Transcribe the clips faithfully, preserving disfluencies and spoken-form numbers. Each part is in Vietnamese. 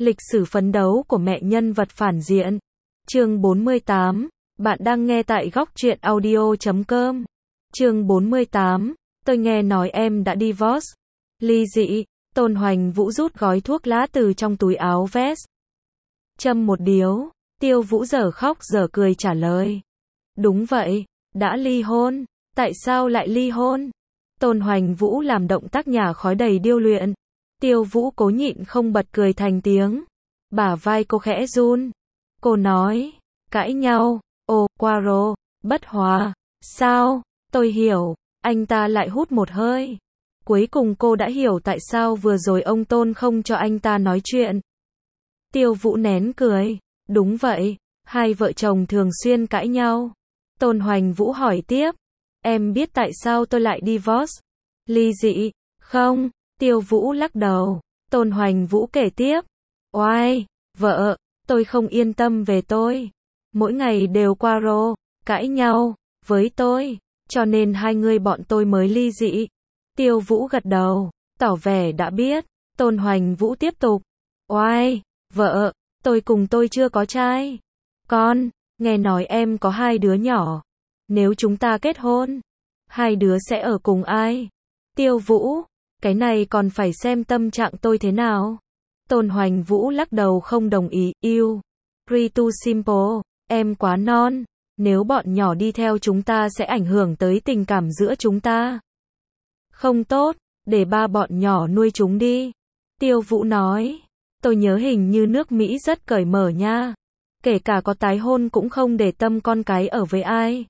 Lịch sử phấn đấu của mẹ nhân vật phản diện. Chương bốn mươi tám. Bạn đang nghe tại góc truyện audio chấm com. Chương bốn mươi tám. Tôi nghe nói em đã divorce. Ly dị. Tôn Hoành Vũ rút gói thuốc lá từ trong túi áo vest. Châm một điếu. Tiêu Vũ dở khóc dở cười trả lời. Đúng vậy, đã ly hôn. Tại sao lại ly hôn? Tôn Hoành Vũ làm động tác nhả khói đầy điêu luyện. Tiêu Vũ cố nhịn không bật cười thành tiếng. Bả vai cô khẽ run. Cô nói, cãi nhau, ồ, Poirot, bất hòa. Sao? Tôi hiểu. Anh ta lại hút một hơi. Cuối cùng cô đã hiểu tại sao vừa rồi ông Tôn không cho anh ta nói chuyện. Tiêu Vũ nén cười. Đúng vậy, hai vợ chồng thường xuyên cãi nhau. Tôn Hoành Vũ hỏi tiếp. Em biết tại sao tôi lại divorce? Ly dị? Không. Tiêu Vũ lắc đầu. Tôn Hoành Vũ kể tiếp. Oai, vợ, tôi không yên tâm về tôi. Mỗi ngày đều qua rô, cãi nhau, với tôi. Cho nên hai người bọn tôi mới ly dị. Tiêu Vũ gật đầu, tỏ vẻ đã biết. Tôn Hoành Vũ tiếp tục. Oai, vợ, tôi cùng tôi chưa có trai. Con, nghe nói em có hai đứa nhỏ. Nếu chúng ta kết hôn, hai đứa sẽ ở cùng ai? Tiêu Vũ, cái này còn phải xem tâm trạng tôi thế nào. Tôn Hoành Vũ lắc đầu không đồng ý. Yêu, pretty too simple, em quá non. Nếu bọn nhỏ đi theo chúng ta sẽ ảnh hưởng tới tình cảm giữa chúng ta. Không tốt, để ba bọn nhỏ nuôi chúng đi. Tiêu Vũ nói. Tôi nhớ hình như nước Mỹ rất cởi mở nha. Kể cả có tái hôn cũng không để tâm con cái ở với ai.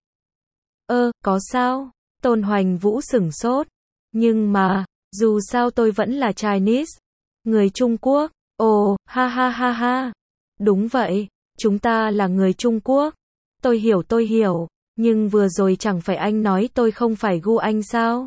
Ơ, có sao? Tôn Hoành Vũ sửng sốt. Nhưng mà, dù sao tôi vẫn là Chinese. Người Trung Quốc. Ồ, ha ha ha ha. Đúng vậy, chúng ta là người Trung Quốc. Tôi hiểu tôi hiểu, nhưng vừa rồi chẳng phải anh nói tôi không phải gu anh sao?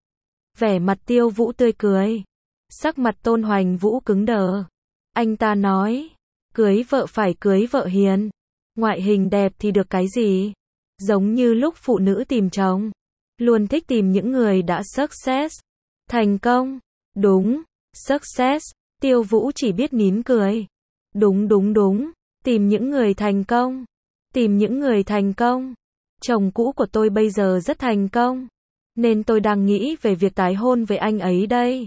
Vẻ mặt Tiêu Vũ tươi cười. Sắc mặt Tôn Hoành Vũ cứng đờ. Anh ta nói, cưới vợ phải cưới vợ hiền. Ngoại hình đẹp thì được cái gì? Giống như lúc phụ nữ tìm chồng, luôn thích tìm những người đã success, thành công. Đúng, success. Tiêu Vũ chỉ biết nín cười. Đúng đúng đúng, tìm những người thành công. Tìm những người thành công. Chồng cũ của tôi bây giờ rất thành công, nên tôi đang nghĩ về việc tái hôn với anh ấy đây.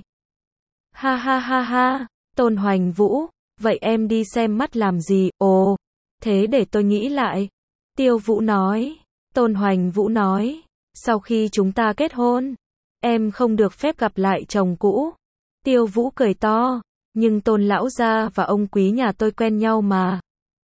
Ha ha ha ha. Tôn Hoành Vũ, vậy em đi xem mắt làm gì? Ồ, thế để tôi nghĩ lại. Tiêu Vũ nói. Tôn Hoành Vũ nói, sau khi chúng ta kết hôn, em không được phép gặp lại chồng cũ. Tiêu Vũ cười to, nhưng Tôn lão gia và ông quý nhà tôi quen nhau mà.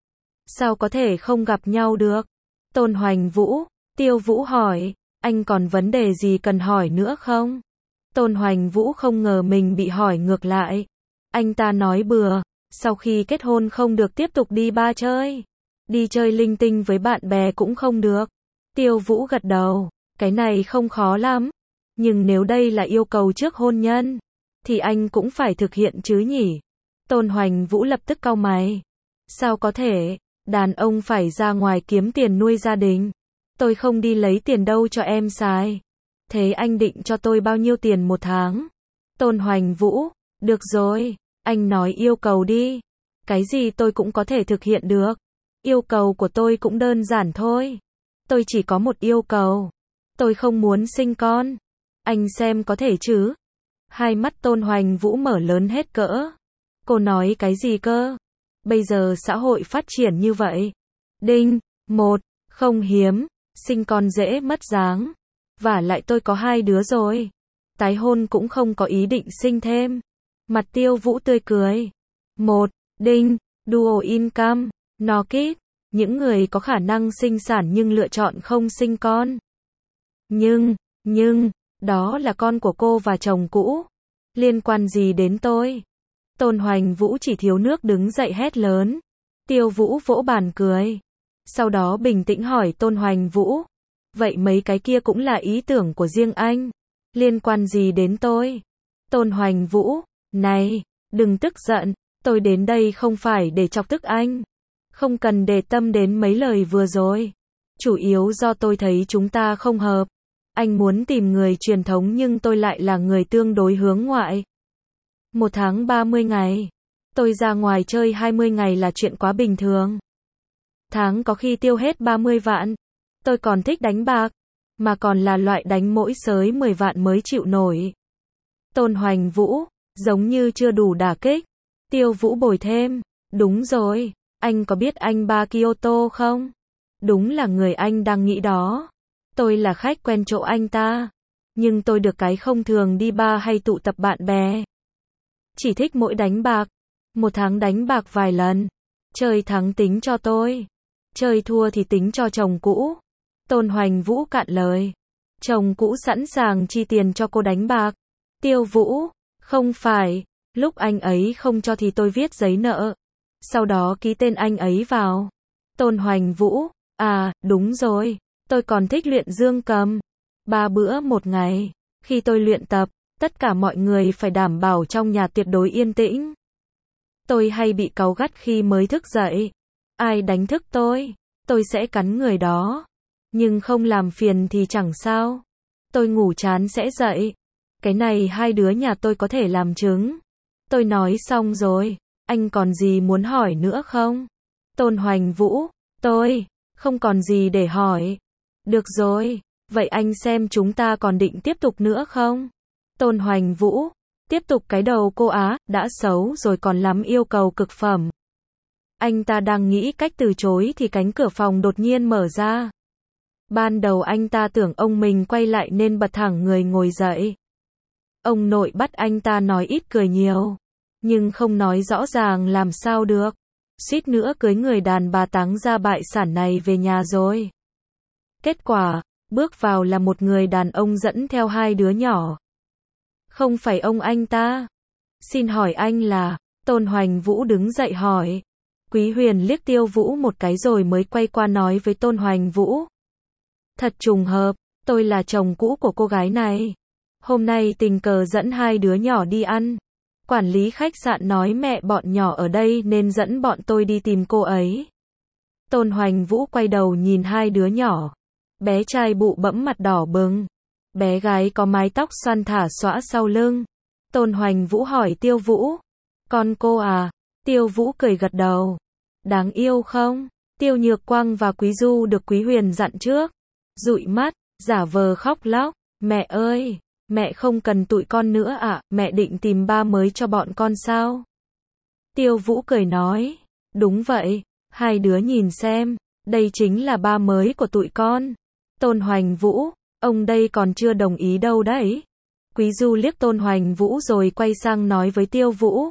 Sao có thể không gặp nhau được? Tôn Hoành Vũ, Tiêu Vũ hỏi, anh còn vấn đề gì cần hỏi nữa không? Tôn Hoành Vũ không ngờ mình bị hỏi ngược lại. Anh ta nói bừa, sau khi kết hôn không được tiếp tục đi bar chơi. Đi chơi linh tinh với bạn bè cũng không được. Tiêu Vũ gật đầu, cái này không khó lắm. Nhưng nếu đây là yêu cầu trước hôn nhân, thì anh cũng phải thực hiện chứ nhỉ? Tôn Hoành Vũ lập tức cau mày. Sao có thể, đàn ông phải ra ngoài kiếm tiền nuôi gia đình. Tôi không đi lấy tiền đâu cho em xài. Thế anh định cho tôi bao nhiêu tiền một tháng? Tôn Hoành Vũ, được rồi, anh nói yêu cầu đi. Cái gì tôi cũng có thể thực hiện được. Yêu cầu của tôi cũng đơn giản thôi. Tôi chỉ có một yêu cầu. Tôi không muốn sinh con. Anh xem có thể chứ? Hai mắt Tôn Hoành Vũ mở lớn hết cỡ. Cô nói cái gì cơ? Bây giờ xã hội phát triển như vậy. Đinh, một, không hiếm, sinh con dễ mất dáng. Vả lại tôi có hai đứa rồi. Tái hôn cũng không có ý định sinh thêm. Mặt Tiêu Vũ tươi cười. Một, đinh, dual income, no kid. Những người có khả năng sinh sản nhưng lựa chọn không sinh con. Nhưng, nhưng, đó là con của cô và chồng cũ. Liên quan gì đến tôi? Tôn Hoành Vũ chỉ thiếu nước đứng dậy hét lớn. Tiêu Vũ vỗ bàn cười. Sau đó bình tĩnh hỏi Tôn Hoành Vũ. Vậy mấy cái kia cũng là ý tưởng của riêng anh. Liên quan gì đến tôi? Tôn Hoành Vũ, này, đừng tức giận. Tôi đến đây không phải để chọc tức anh. Không cần để tâm đến mấy lời vừa rồi. Chủ yếu do tôi thấy chúng ta không hợp. Anh muốn tìm người truyền thống nhưng tôi lại là người tương đối hướng ngoại. Một tháng ba mươi ngày. Tôi ra ngoài chơi hai mươi ngày là chuyện quá bình thường. Tháng có khi tiêu hết ba mươi vạn. Tôi còn thích đánh bạc, mà còn là loại đánh mỗi sới mười vạn mới chịu nổi. Tôn Hoành Vũ, giống như chưa đủ đả kích. Tiêu Vũ bồi thêm, đúng rồi, anh có biết anh ba Kyoto không? Đúng là người anh đang nghĩ đó. Tôi là khách quen chỗ anh ta, nhưng tôi được cái không thường đi bar hay tụ tập bạn bè. Chỉ thích mỗi đánh bạc, một tháng đánh bạc vài lần. Chơi thắng tính cho tôi, chơi thua thì tính cho chồng cũ. Tôn Hoành Vũ cạn lời. Chồng cũ sẵn sàng chi tiền cho cô đánh bạc. Tiêu Vũ, không phải, lúc anh ấy không cho thì tôi viết giấy nợ, sau đó ký tên anh ấy vào. Tôn Hoành Vũ, à, đúng rồi, tôi còn thích luyện dương cầm. Ba bữa một ngày. Khi tôi luyện tập, tất cả mọi người phải đảm bảo trong nhà tuyệt đối yên tĩnh. Tôi hay bị cáu gắt khi mới thức dậy. Ai đánh thức tôi, tôi sẽ cắn người đó. Nhưng không làm phiền thì chẳng sao. Tôi ngủ chán sẽ dậy. Cái này hai đứa nhà tôi có thể làm chứng. Tôi nói xong rồi, anh còn gì muốn hỏi nữa không? Tôn Hoành Vũ, tôi không còn gì để hỏi. Được rồi, vậy anh xem chúng ta còn định tiếp tục nữa không? Tôn Hoành Vũ, tiếp tục cái đầu cô á, đã xấu rồi còn lắm yêu cầu cực phẩm. Anh ta đang nghĩ cách từ chối thì cánh cửa phòng đột nhiên mở ra. Ban đầu anh ta tưởng ông mình quay lại nên bật thẳng người ngồi dậy. Ông nội bắt anh ta nói ít cười nhiều, nhưng không nói rõ ràng làm sao được. Suýt nữa cưới người đàn bà táng ra bại sản này về nhà rồi. Kết quả, bước vào là một người đàn ông dẫn theo hai đứa nhỏ. Không phải ông anh ta. Xin hỏi anh là? Tôn Hoành Vũ đứng dậy hỏi. Quý Huyền liếc Tiêu Vũ một cái rồi mới quay qua nói với Tôn Hoành Vũ. Thật trùng hợp, tôi là chồng cũ của cô gái này. Hôm nay tình cờ dẫn hai đứa nhỏ đi ăn. Quản lý khách sạn nói mẹ bọn nhỏ ở đây nên dẫn bọn tôi đi tìm cô ấy. Tôn Hoành Vũ quay đầu nhìn hai đứa nhỏ. Bé trai bụ bẫm mặt đỏ bừng. Bé gái có mái tóc xoăn thả xõa sau lưng. Tôn Hoành Vũ hỏi Tiêu Vũ. Con cô à? Tiêu Vũ cười gật đầu. Đáng yêu không? Tiêu Nhược Quang và Quý Du được Quý Huyền dặn trước. Dụi mắt, giả vờ khóc lóc. Mẹ ơi, mẹ không cần tụi con nữa ạ, à, mẹ định tìm ba mới cho bọn con sao? Tiêu Vũ cười nói. Đúng vậy, hai đứa nhìn xem, đây chính là ba mới của tụi con. Tôn Hoành Vũ, ông đây còn chưa đồng ý đâu đấy. Quý Du liếc Tôn Hoành Vũ rồi quay sang nói với Tiêu Vũ.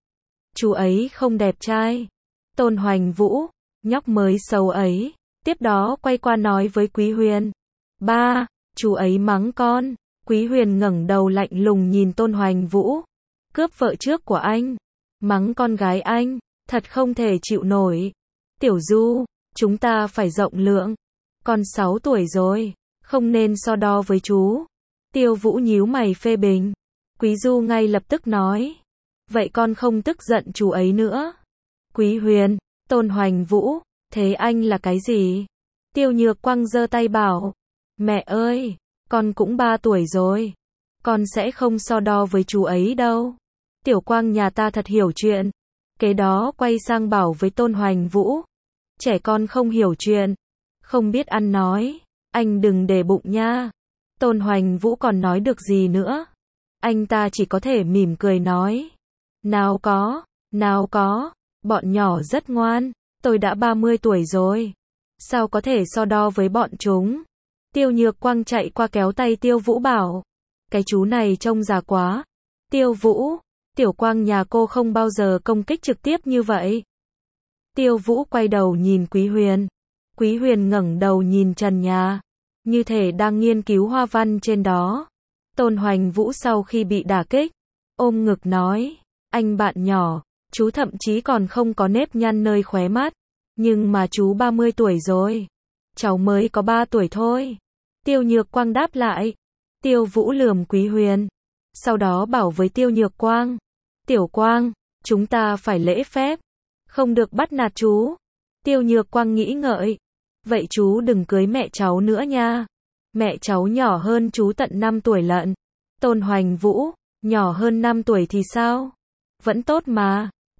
Chú ấy không đẹp trai. Tôn Hoành Vũ, nhóc mới xấu ấy. Tiếp đó quay qua nói với Quý Huyền. Ba, chú ấy mắng con. Quý Huyền ngẩng đầu lạnh lùng nhìn Tôn Hoành Vũ. Cướp vợ trước của anh. Mắng con gái anh. Thật không thể chịu nổi. Tiểu Du, chúng ta phải rộng lượng. Con sáu tuổi rồi. Không nên so đo với chú. Tiêu Vũ nhíu mày phê bình. Quý Du ngay lập tức nói. Vậy con không tức giận chú ấy nữa. Quý Huyền, Tôn Hoành Vũ, thế anh là cái gì? Tiêu Nhược Quang giơ tay bảo. Mẹ ơi, con cũng ba tuổi rồi. Con sẽ không so đo với chú ấy đâu. Tiểu Quang nhà ta thật hiểu chuyện. Kế đó quay sang bảo với Tôn Hoành Vũ. Trẻ con không hiểu chuyện. Không biết ăn nói. Anh đừng để bụng nha. Tôn Hoành Vũ còn nói được gì nữa. Anh ta chỉ có thể mỉm cười nói. Nào có, nào có. Bọn nhỏ rất ngoan. Tôi đã ba mươi tuổi rồi. Sao có thể so đo với bọn chúng? Tiêu Nhược Quang chạy qua kéo tay Tiêu Vũ bảo. Cái chú này trông già quá. Tiêu Vũ, Tiểu Quang nhà cô không bao giờ công kích trực tiếp như vậy. Tiêu Vũ quay đầu nhìn Quý Huyền. Quý Huyền ngẩng đầu nhìn trần nhà. Như thể đang nghiên cứu hoa văn trên đó. Tôn Hoành Vũ sau khi bị đả kích, ôm ngực nói. Anh bạn nhỏ, chú thậm chí còn không có nếp nhăn nơi khóe mắt. Nhưng mà chú ba mươi tuổi rồi. Cháu mới có ba tuổi thôi. Tiêu Nhược Quang đáp lại. Tiêu Vũ lườm Quý Huyền. Sau đó bảo với Tiêu Nhược Quang. Tiểu Quang, chúng ta phải lễ phép. Không được bắt nạt chú. Tiêu Nhược Quang nghĩ ngợi. Vậy chú đừng cưới mẹ cháu nữa nha. Mẹ cháu nhỏ hơn chú tận năm tuổi lận. Tôn Hoành Vũ, nhỏ hơn năm tuổi thì sao? Vẫn tốt mà.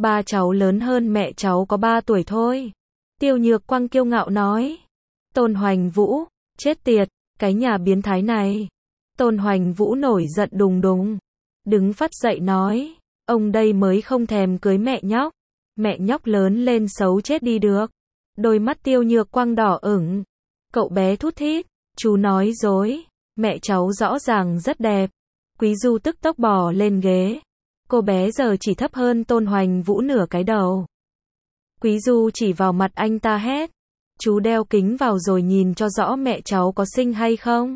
Ba cháu lớn hơn mẹ cháu có ba tuổi thôi. Tiêu Nhược Quang kiêu ngạo nói. Tôn Hoành Vũ, chết tiệt, cái nhà biến thái này. Tôn Hoành Vũ nổi giận đùng đùng. Đứng phát dậy nói, ông đây mới không thèm cưới mẹ nhóc. Mẹ nhóc lớn lên xấu chết đi được. Đôi mắt Tiêu Nhược Quang đỏ ửng. Cậu bé thút thít, chú nói dối, mẹ cháu rõ ràng rất đẹp. Quý Du tức tốc bò lên ghế. Cô bé giờ chỉ thấp hơn Tôn Hoành Vũ nửa cái đầu. Quý Du chỉ vào mặt anh ta hét. Chú đeo kính vào rồi nhìn cho rõ mẹ cháu có xinh hay không.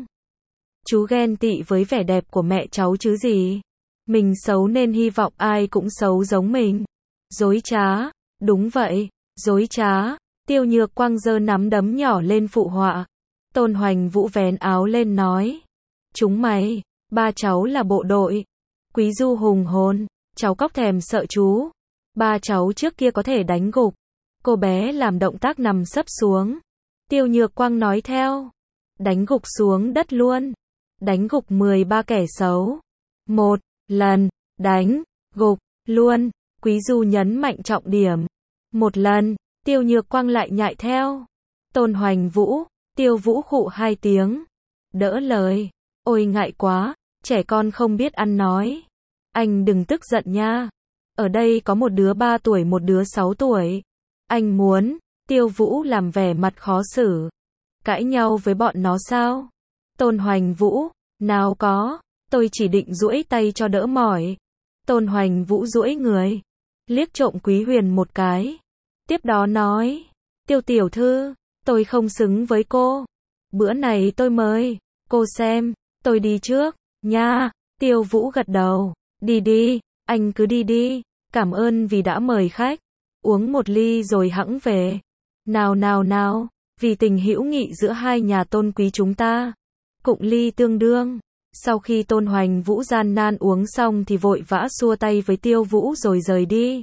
Chú ghen tị với vẻ đẹp của mẹ cháu chứ gì. Mình xấu nên hy vọng ai cũng xấu giống mình. Dối trá, đúng vậy, dối trá. Tiêu Nhược Quang giơ nắm đấm nhỏ lên phụ họa. Tôn Hoành Vũ vén áo lên nói. Chúng mày, ba cháu là bộ đội. Quý Du hùng hồn, cháu cóc thèm sợ chú. Ba cháu trước kia có thể đánh gục. Cô bé làm động tác nằm sấp xuống. Tiêu Nhược Quang nói theo. Đánh gục xuống đất luôn. Đánh gục mười ba kẻ xấu. Một lần, đánh gục luôn. Quý Du nhấn mạnh trọng điểm. Một lần, Tiêu Nhược Quang lại nhại theo. Tôn Hoành Vũ, Tiêu Vũ khụ hai tiếng. Đỡ lời. Ôi ngại quá, trẻ con không biết ăn nói. Anh đừng tức giận nha. Ở đây có một đứa ba tuổi một đứa sáu tuổi. Anh muốn, Tiêu Vũ làm vẻ mặt khó xử. Cãi nhau với bọn nó sao? Tôn Hoành Vũ, nào có, tôi chỉ định duỗi tay cho đỡ mỏi. Tôn Hoành Vũ duỗi người, liếc trộm Quý Huyền một cái. Tiếp đó nói, Tiêu tiểu thư, tôi không xứng với cô. Bữa này tôi mời cô xem, tôi đi trước, nha. Tiêu Vũ gật đầu, đi đi, anh cứ đi đi, cảm ơn vì đã mời khách. Uống một ly rồi hẵng về. Nào nào nào, vì tình hữu nghị giữa hai nhà Tôn quý chúng ta. Cụng ly tương đương. Sau khi Tôn Hoành Vũ gian nan uống xong thì vội vã xua tay với Tiêu Vũ rồi rời đi.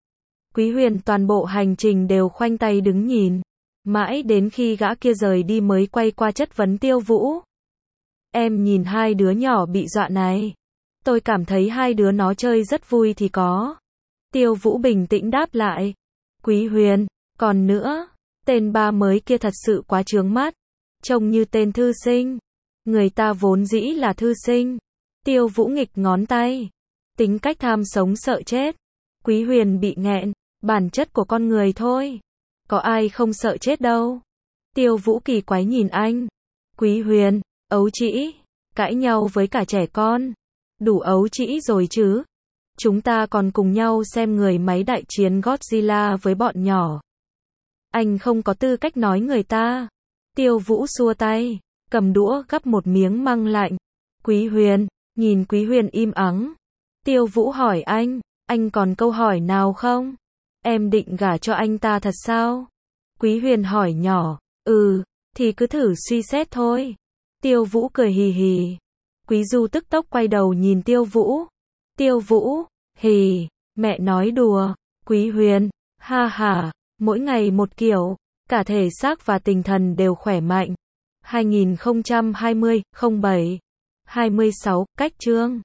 Quý Huyền toàn bộ hành trình đều khoanh tay đứng nhìn. Mãi đến khi gã kia rời đi mới quay qua chất vấn Tiêu Vũ. Em nhìn hai đứa nhỏ bị dọa này. Tôi cảm thấy hai đứa nó chơi rất vui thì có. Tiêu Vũ bình tĩnh đáp lại. Quý Huyền, còn nữa, tên ba mới kia thật sự quá chướng mắt. Trông như tên thư sinh. Người ta vốn dĩ là thư sinh. Tiêu Vũ nghịch ngón tay. Tính cách tham sống sợ chết. Quý Huyền bị nghẹn. Bản chất của con người thôi. Có ai không sợ chết đâu. Tiêu Vũ kỳ quái nhìn anh. Quý Huyền, ấu trĩ. Cãi nhau với cả trẻ con. Đủ ấu trĩ rồi chứ. Chúng ta còn cùng nhau xem người máy đại chiến Godzilla với bọn nhỏ. Anh không có tư cách nói người ta. Tiêu Vũ xua tay, cầm đũa gắp một miếng măng lạnh. Quý Huyền, nhìn Quý Huyền im ắng. Tiêu Vũ hỏi anh, anh còn câu hỏi nào không? Em định gả cho anh ta thật sao? Quý Huyền hỏi nhỏ, ừ, thì cứ thử suy xét thôi. Tiêu Vũ cười hì hì. Quý Du tức tốc quay đầu nhìn Tiêu Vũ. Tiêu Vũ, hì, mẹ nói đùa. Quý Huyền, ha ha, mỗi ngày một kiểu, cả thể xác và tinh thần đều khỏe mạnh. hai nghìn không trăm hai mươi, không bảy, hai mươi sáu, cách chương.